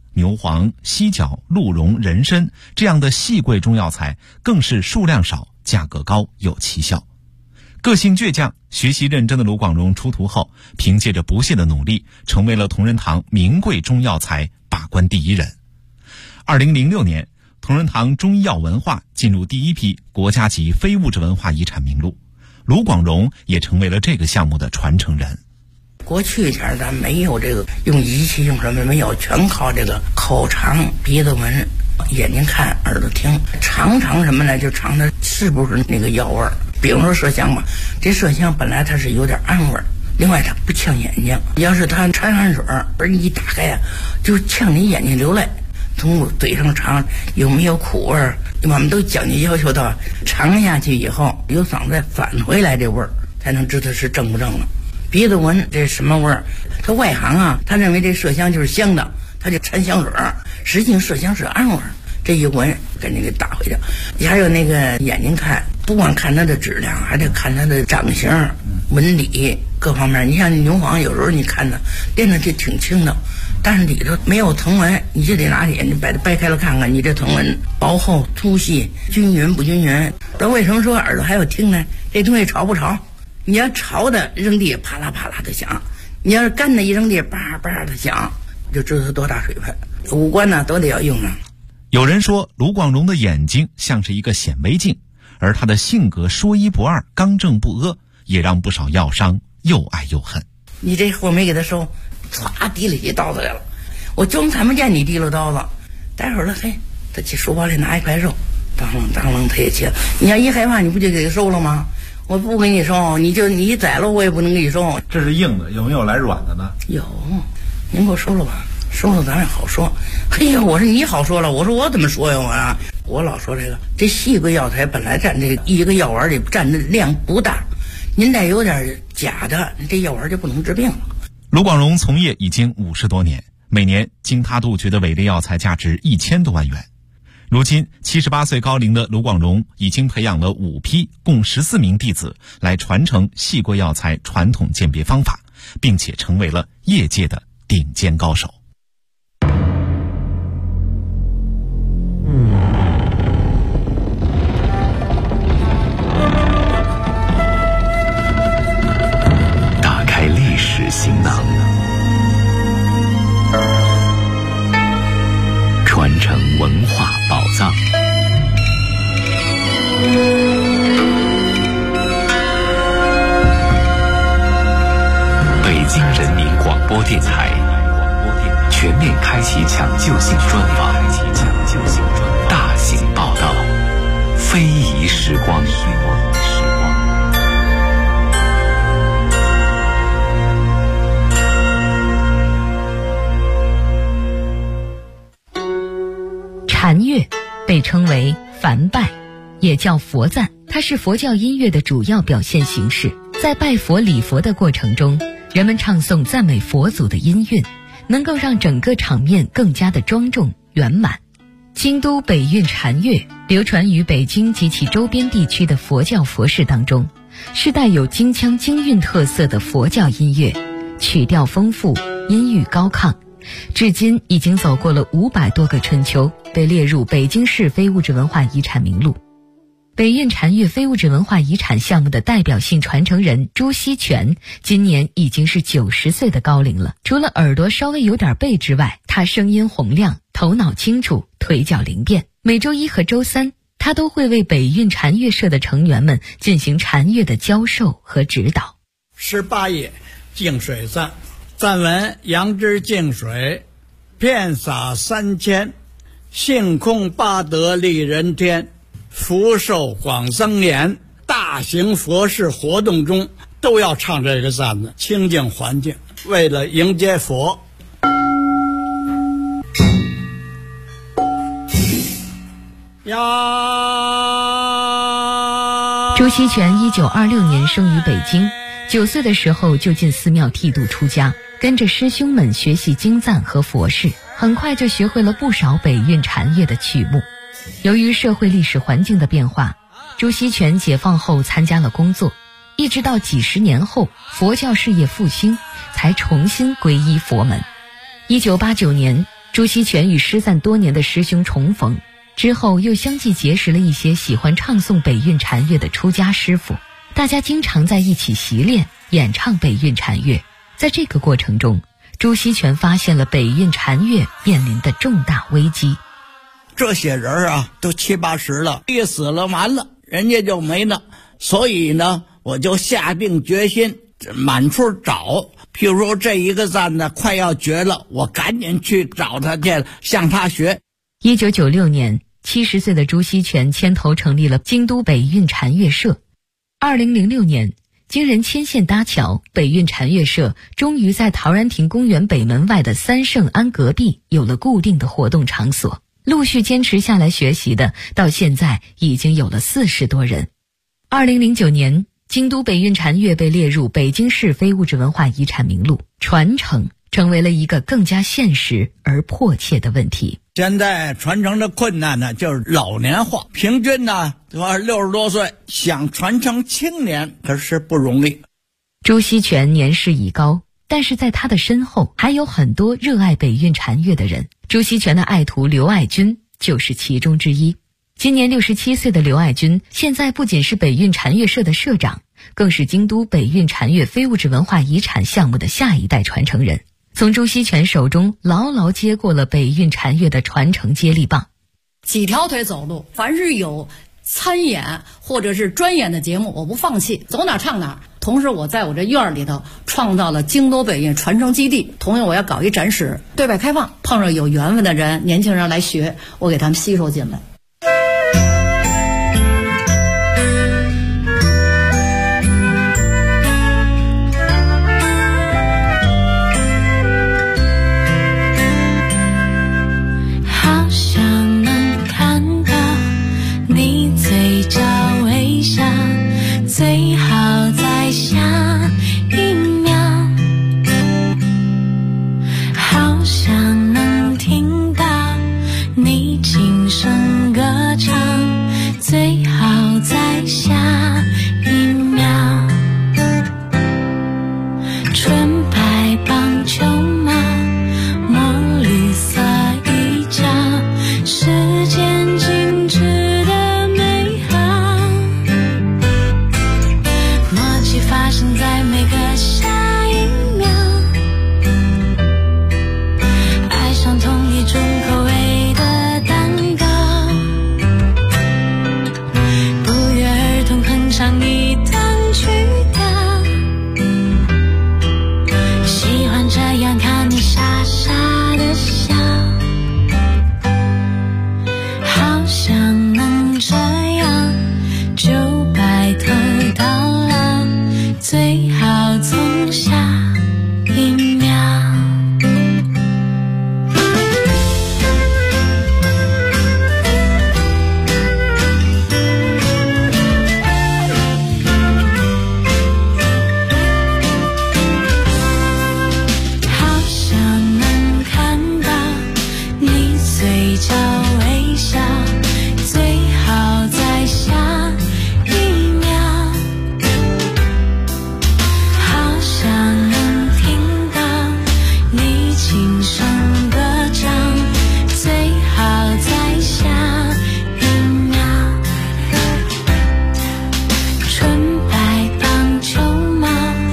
牛黄、犀角、鹿茸、人参这样的细贵中药材更是数量少、价格高有奇效。个性倔强、学习认真的卢广荣出徒后，凭借着不懈的努力，成为了同仁堂名贵中药材把关第一人。2006年，同仁堂中医药文化进入第一批国家级非物质文化遗产名录，卢广荣也成为了这个项目的传承人。 过去前咱没有这个用仪器用什么没有，全靠这个口尝、鼻子闻、眼睛看、耳朵听，尝什么呢？就尝它是不是那个药味儿。比如说麝香吧，这麝香本来它是有点暗味儿，另外它不呛眼睛。要是它掺汗水儿一打开呀，就呛你眼睛流泪。从嘴上尝有没有苦味儿，我们都讲究要求到尝下去以后有嗓子再返回来这味儿，才能知道是正不正了。鼻子闻这什么味儿？他外行啊，他认为这麝香就是香的，他就掺香水儿，实际上麝香是暗味儿。这一闻给那个打回去。还有那个眼睛看，不光看它的质量，还得看它的长形、纹理各方面。你像牛黄，有时候你看它练的就挺轻的，但是里头没有藤纹，你就得拿眼睛把它掰开了看看，你这藤纹薄厚、粗细、均匀不均匀。那为什么说耳朵还要听呢？这东西潮不潮？你要潮的扔地啪啦啪啦的响，你要是干的一扔地叭叭的响，就知道它多大水分。五官呢都得要用上。 有人说卢广荣的眼睛像是一个显微镜，而他的性格说一不二、刚正不阿，也让不少药商又爱又恨。 你这货没给他收，唰提了起刀子来了，我就看不见你提了刀子。待会儿了，嘿，他去书包里拿一块肉，当啷他也切。你要一害怕，你不就给他收了吗？我不给你收，你宰了我也不能给你收。 这是硬的，有没有来软的呢？ 有，您给我收了吧，收了咱也好说。嘿呀，我说你好说了，我说我怎么说呀我老说这细贵药材本来占这一个药丸里占的量不大，您再有点假的，这药丸就不能治病了。 卢广荣从业已经50多年，每年经他杜绝的伪劣药材价值1000多万元。如今78岁高龄的卢广荣已经培养了5批共14名弟子来传承细贵药材传统鉴别方法，并且成为了业界的顶尖高手。 打开历史行囊，传承文化宝藏。北京人民广播电台全面开启抢救性专访，大型报道，非遗时光。 禅乐被称为梵拜，也叫佛赞，它是佛教音乐的主要表现形式。在拜佛礼佛的过程中，人们唱诵赞美佛祖的音韵，能够让整个场面更加的庄重圆满。京都北韵禅乐流传于北京及其周边地区的佛教佛事当中，是带有京腔京韵特色的佛教音乐，曲调丰富，音域高亢，至今已经走过了500多个春秋，被列入北京市非物质文化遗产名录。北韵禅乐非物质文化遗产项目的代表性传承人朱锡全今年已经是90岁的高龄了。除了耳朵稍微有点背之外，他声音洪亮，头脑清楚，腿脚灵便。每周1和周3，他都会为北韵禅乐社的成员们进行禅乐的教授和指导。 18页净水赞，赞文：杨枝净水，遍洒3千，性空八德利人天，福寿广增延。大型佛事活动中都要唱这个赞的，清净环境，为了迎接佛。呀， 朱锡全1926年生于北京，9岁的时候就进寺庙剃度出家，跟着师兄们学习经赞和佛事，很快就学会了不少北韵禅乐的曲目。由于社会历史环境的变化，朱锡全解放后参加了工作，一直到几十年后佛教事业复兴，才重新皈依佛门。1989年， 朱锡全与失散多年的师兄重逢之后，又相继结识了一些喜欢唱诵北韵禅乐的出家师傅，大家经常在一起习练演唱北韵禅乐。在这个过程中，朱锡全发现了北韵禅乐面临的重大危机。 这些人啊，都70、80了，一死了完了，人家就没了。所以呢，我就下定决心满处找。譬如说这一个赞呢快要绝了，我赶紧去找他去，向他学。 1996年，70岁的朱锡全牵头成立了京都北韵禅乐社。2006年，经人牵线搭桥，北韵禅乐社终于在陶然亭公园北门外的三圣庵隔壁有了固定的活动场所。陆续坚持下来学习的，到现在已经有了40多人。2009年，京都北韵禅乐被列入北京市非物质文化遗产名录，传承成为了一个更加现实而迫切的问题。 现在传承的困难呢，就是老年化，平均呢都60多岁，想传承青年可是不容易。 朱锡全年事已高，但是在他的身后还有很多热爱北韵禅乐的人。朱锡全的爱徒刘爱军就是其中之一。今年67岁的刘爱军，现在不仅是北韵禅乐社的社长，更是京都北韵禅乐非物质文化遗产项目的下一代传承人，从朱锡全手中牢牢接过了北韵禅乐的传承接力棒。 几条腿走路，凡是有参演或者是专演的节目，我不放弃，走哪唱哪。同时我在我这院里头创造了京都北韵传承基地，同样我要搞一展示，对外开放，碰上有缘分的人，年轻人来学，我给他们吸收进来。